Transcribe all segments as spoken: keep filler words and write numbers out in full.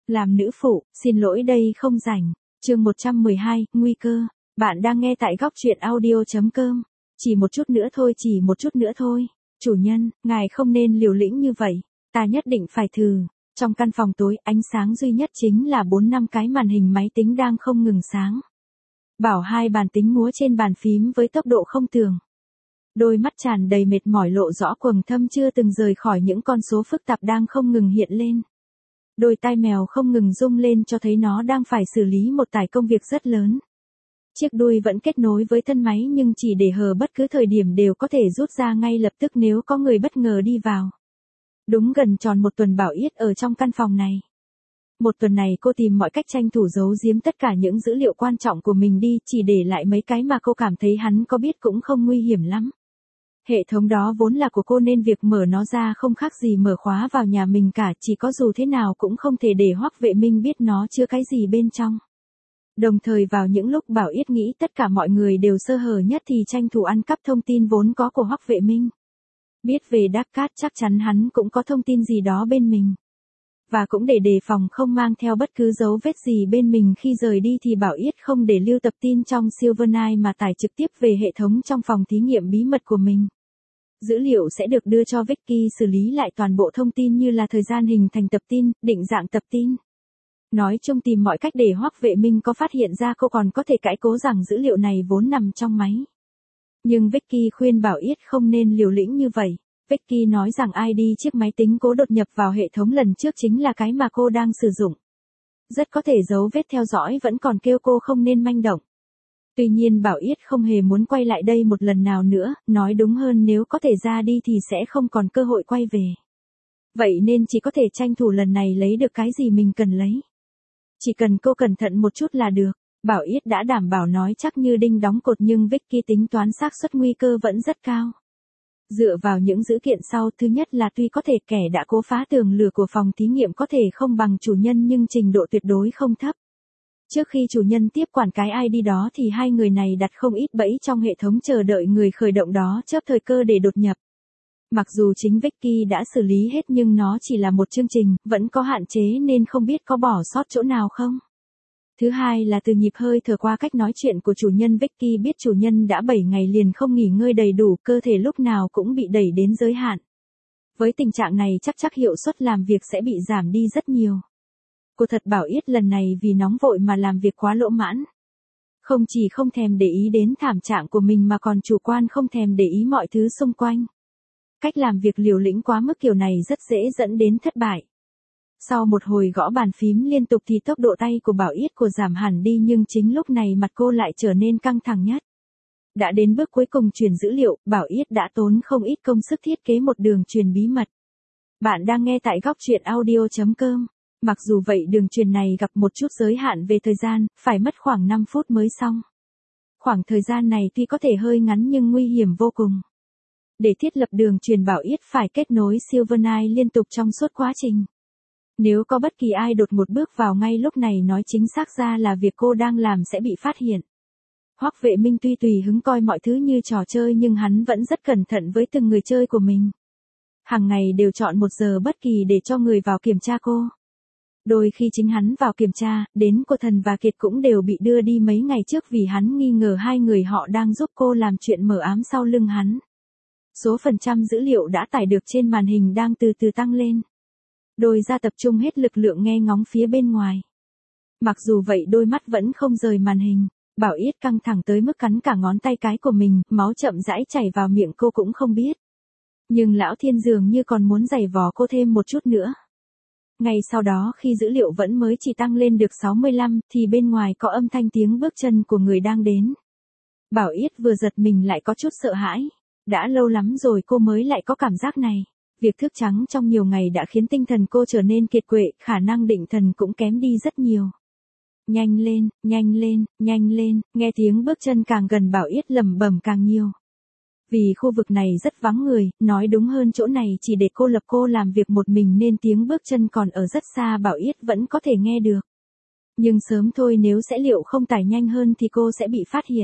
Làm nữ phụ, xin lỗi đây không rảnh. Chương một trăm mười hai, nguy cơ. Bạn đang nghe tại góc truyện audio chấm com. Chỉ một chút nữa thôi, chỉ một chút nữa thôi. Chủ nhân, ngài không nên liều lĩnh như vậy. Ta nhất định phải thử. Trong căn phòng tối, ánh sáng duy nhất chính là bốn năm cái màn hình máy tính đang không ngừng sáng. Bảo hai bàn tính múa trên bàn phím với tốc độ không tưởng. Đôi mắt tràn đầy mệt mỏi lộ rõ quầng thâm chưa từng rời khỏi những con số phức tạp đang không ngừng hiện lên. Đôi tai mèo không ngừng rung lên cho thấy nó đang phải xử lý một tải công việc rất lớn. Chiếc đuôi vẫn kết nối với thân máy nhưng chỉ để hờ bất cứ thời điểm đều có thể rút ra ngay lập tức nếu có người bất ngờ đi vào. Đúng gần tròn một tuần Bảo Yết ở trong căn phòng này. Một tuần này cô tìm mọi cách tranh thủ giấu giếm tất cả những dữ liệu quan trọng của mình đi, chỉ để lại mấy cái mà cô cảm thấy hắn có biết cũng không nguy hiểm lắm. Hệ thống đó vốn là của cô nên việc mở nó ra không khác gì mở khóa vào nhà mình cả, chỉ có dù thế nào cũng không thể để Hoắc Vệ Minh biết nó chứa cái gì bên trong. Đồng thời vào những lúc Bảo Yết nghĩ tất cả mọi người đều sơ hở nhất thì tranh thủ ăn cắp thông tin vốn có của Hoắc Vệ Minh. Biết về Đắc Cát chắc chắn hắn cũng có thông tin gì đó bên mình. Và cũng để đề phòng không mang theo bất cứ dấu vết gì bên mình khi rời đi thì Bảo Yết không để lưu tập tin trong Silvernight mà tải trực tiếp về hệ thống trong phòng thí nghiệm bí mật của mình. Dữ liệu sẽ được đưa cho Vicky xử lý lại toàn bộ thông tin như là thời gian hình thành tập tin, định dạng tập tin. Nói chung tìm mọi cách để Hoắc Vệ Minh có phát hiện ra cô còn có thể cãi cố rằng dữ liệu này vốn nằm trong máy. Nhưng Vicky khuyên Bảo Yết không nên liều lĩnh như vậy. Vicky nói rằng i đê chiếc máy tính cố đột nhập vào hệ thống lần trước chính là cái mà cô đang sử dụng. Rất có thể dấu vết theo dõi vẫn còn kêu cô không nên manh động. Tuy nhiên Bảo Yết không hề muốn quay lại đây một lần nào nữa, nói đúng hơn nếu có thể ra đi thì sẽ không còn cơ hội quay về. Vậy nên chỉ có thể tranh thủ lần này lấy được cái gì mình cần lấy. Chỉ cần cô cẩn thận một chút là được. Bảo Yết đã đảm bảo nói chắc như đinh đóng cột nhưng Vicky tính toán xác suất nguy cơ vẫn rất cao. Dựa vào những dữ kiện sau, thứ nhất là tuy có thể kẻ đã cố phá tường lửa của phòng thí nghiệm có thể không bằng chủ nhân nhưng trình độ tuyệt đối không thấp. Trước khi chủ nhân tiếp quản cái i đê đó thì hai người này đặt không ít bẫy trong hệ thống chờ đợi người khởi động đó chớp thời cơ để đột nhập. Mặc dù chính Vicky đã xử lý hết nhưng nó chỉ là một chương trình, vẫn có hạn chế nên không biết có bỏ sót chỗ nào không. Thứ hai là từ nhịp hơi thở qua cách nói chuyện của chủ nhân, Vicky biết chủ nhân đã bảy ngày liền không nghỉ ngơi đầy đủ, cơ thể lúc nào cũng bị đẩy đến giới hạn. Với tình trạng này chắc chắc hiệu suất làm việc sẽ bị giảm đi rất nhiều. Cô thật Bảo Yết lần này vì nóng vội mà làm việc quá lỗ mãn. Không chỉ không thèm để ý đến thảm trạng của mình mà còn chủ quan không thèm để ý mọi thứ xung quanh. Cách làm việc liều lĩnh quá mức kiểu này rất dễ dẫn đến thất bại. Sau một hồi gõ bàn phím liên tục thì tốc độ tay của Bảo Yết của giảm hẳn đi nhưng chính lúc này mặt cô lại trở nên căng thẳng nhất. Đã đến bước cuối cùng truyền dữ liệu, Bảo Yết đã tốn không ít công sức thiết kế một đường truyền bí mật. Bạn đang nghe tại góc truyện audio chấm com. Mặc dù vậy đường truyền này gặp một chút giới hạn về thời gian, phải mất khoảng năm phút mới xong. Khoảng thời gian này tuy có thể hơi ngắn nhưng nguy hiểm vô cùng. Để thiết lập đường truyền Bảo Yết phải kết nối Silvernight liên tục trong suốt quá trình. Nếu có bất kỳ ai đột một bước vào ngay lúc này nói chính xác ra là việc cô đang làm sẽ bị phát hiện. Hoắc Vệ Minh tuy tùy hứng coi mọi thứ như trò chơi nhưng hắn vẫn rất cẩn thận với từng người chơi của mình. Hàng ngày đều chọn một giờ bất kỳ để cho người vào kiểm tra cô. Đôi khi chính hắn vào kiểm tra, đến cô Thần và Kiệt cũng đều bị đưa đi mấy ngày trước vì hắn nghi ngờ hai người họ đang giúp cô làm chuyện mờ ám sau lưng hắn. Số phần trăm dữ liệu đã tải được trên màn hình đang từ từ tăng lên. Đôi da tập trung hết lực lượng nghe ngóng phía bên ngoài. Mặc dù vậy đôi mắt vẫn không rời màn hình. Bảo Yết căng thẳng tới mức cắn cả ngón tay cái của mình, máu chậm rãi chảy vào miệng cô cũng không biết. Nhưng Lão Thiên dường như còn muốn giày vò cô thêm một chút nữa. Ngay sau đó khi dữ liệu vẫn mới chỉ tăng lên được sáu mươi lăm thì bên ngoài có âm thanh tiếng bước chân của người đang đến. Bảo Yết vừa giật mình lại có chút sợ hãi. Đã lâu lắm rồi cô mới lại có cảm giác này. Việc thức trắng trong nhiều ngày đã khiến tinh thần cô trở nên kiệt quệ, khả năng định thần cũng kém đi rất nhiều. Nhanh lên, nhanh lên, nhanh lên, nghe tiếng bước chân càng gần Bảo Yết lẩm bẩm càng nhiều. Vì khu vực này rất vắng người, nói đúng hơn chỗ này chỉ để cô lập cô làm việc một mình nên tiếng bước chân còn ở rất xa Bảo Yết vẫn có thể nghe được. Nhưng sớm thôi nếu sẽ liệu không tải nhanh hơn thì cô sẽ bị phát hiện.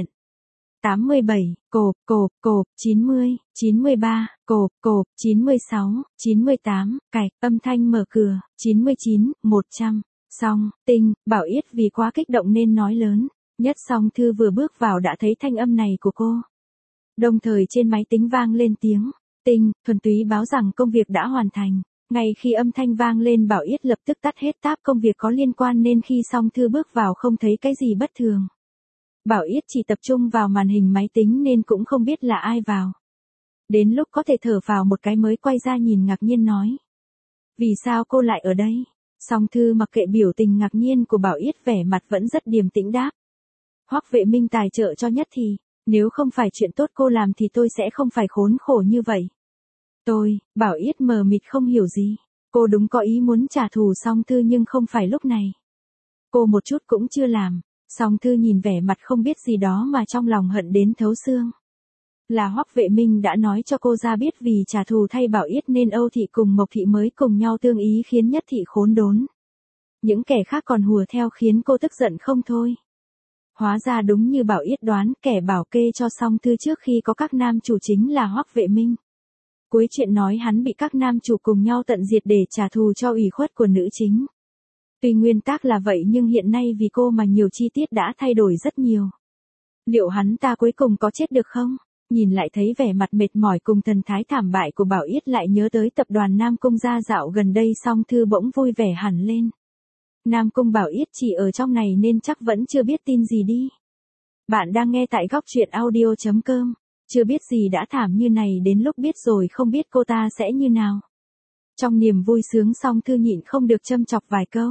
tám mươi bảy, cộp, cộp, cộp, chín mươi, chín mươi ba, cộp, cộp, chín mươi sáu, chín mươi tám, cạch, âm thanh mở cửa, chín mươi chín, một trăm. Song, Tinh, Bảo Yết vì quá kích động nên nói lớn. Nhất Song Thư vừa bước vào đã thấy thanh âm này của cô. Đồng thời trên máy tính vang lên tiếng. Tinh, thuần túy báo rằng công việc đã hoàn thành. Ngay khi âm thanh vang lên Bảo Yết lập tức tắt hết tab công việc có liên quan nên khi Song Thư bước vào không thấy cái gì bất thường. Bảo Yết chỉ tập trung vào màn hình máy tính nên cũng không biết là ai vào. Đến lúc có thể thở vào một cái mới quay ra nhìn ngạc nhiên nói. Vì sao cô lại ở đây? Song Thư mặc kệ biểu tình ngạc nhiên của Bảo Yết vẻ mặt vẫn rất điềm tĩnh đáp. Hoắc Vệ Minh tài trợ cho Nhất thì, nếu không phải chuyện tốt cô làm thì tôi sẽ không phải khốn khổ như vậy. Tôi, Bảo Yết mờ mịt không hiểu gì. Cô đúng có ý muốn trả thù Song Thư nhưng không phải lúc này. Cô một chút cũng chưa làm. Song Thư nhìn vẻ mặt không biết gì đó mà trong lòng hận đến thấu xương. Là Hoắc Vệ Minh đã nói cho cô ra biết vì trả thù thay Bảo Yết nên Âu Thị cùng Mộc Thị mới cùng nhau tương ý khiến Nhất Thị khốn đốn. Những kẻ khác còn hùa theo khiến cô tức giận không thôi. Hóa ra đúng như Bảo Yết đoán, kẻ bảo kê cho Song Thư trước khi có các nam chủ chính là Hoắc Vệ Minh. Cuối chuyện nói hắn bị các nam chủ cùng nhau tận diệt để trả thù cho ủy khuất của nữ chính. Tuy nguyên tắc là vậy nhưng hiện nay vì cô mà nhiều chi tiết đã thay đổi rất nhiều. Liệu hắn ta cuối cùng có chết được không? Nhìn lại thấy vẻ mặt mệt mỏi cùng thần thái thảm bại của Bảo Yết lại nhớ tới tập đoàn Nam Cung gia dạo gần đây Song Thư bỗng vui vẻ hẳn lên. Nam Cung Bảo Yết chỉ ở trong này nên chắc vẫn chưa biết tin gì đi. Bạn đang nghe tại góc truyện audio chấm com. Chưa biết gì đã thảm như này đến lúc biết rồi không biết cô ta sẽ như nào. Trong niềm vui sướng Song Thư nhịn không được châm chọc vài câu.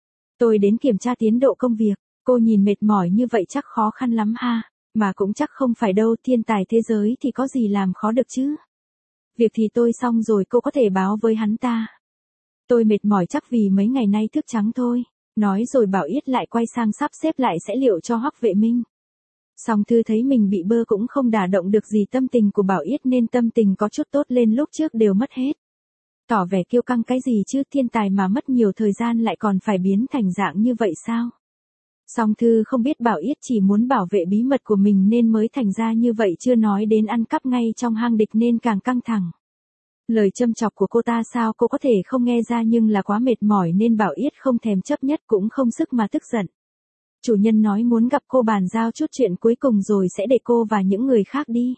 Tôi đến kiểm tra tiến độ công việc, cô nhìn mệt mỏi như vậy chắc khó khăn lắm ha, mà cũng chắc không phải đâu, thiên tài thế giới thì có gì làm khó được chứ. Việc thì tôi xong rồi cô có thể báo với hắn ta. Tôi mệt mỏi chắc vì mấy ngày nay thức trắng thôi, nói rồi Bảo Yết lại quay sang sắp xếp lại sẽ liệu cho Hoắc Vệ Minh. Song Thư thấy mình bị bơ cũng không đả động được gì tâm tình của Bảo Yết nên tâm tình có chút tốt lên lúc trước đều mất hết. Tỏ vẻ kiêu căng cái gì chứ, thiên tài mà mất nhiều thời gian lại còn phải biến thành dạng như vậy sao? Song Thư không biết Bảo Yết chỉ muốn bảo vệ bí mật của mình nên mới thành ra như vậy, chưa nói đến ăn cắp ngay trong hang địch nên càng căng thẳng. Lời châm chọc của cô ta sao cô có thể không nghe ra, nhưng là quá mệt mỏi nên Bảo Yết không thèm chấp nhất cũng không sức mà tức giận. Chủ nhân nói muốn gặp cô bàn giao chút chuyện cuối cùng rồi sẽ để cô và những người khác đi.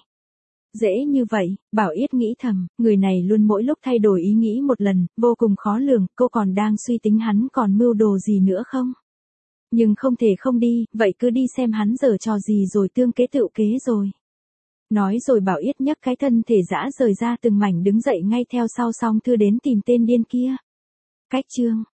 Dễ như vậy, Bảo Yết nghĩ thầm, người này luôn mỗi lúc thay đổi ý nghĩ một lần, vô cùng khó lường, cô còn đang suy tính hắn còn mưu đồ gì nữa không? Nhưng không thể không đi, vậy cứ đi xem hắn giở trò gì rồi tương kế tựu kế rồi. Nói rồi Bảo Yết nhấc cái thân thể rã rời ra từng mảnh đứng dậy ngay theo sau Song Thư đến tìm tên điên kia. Cách chương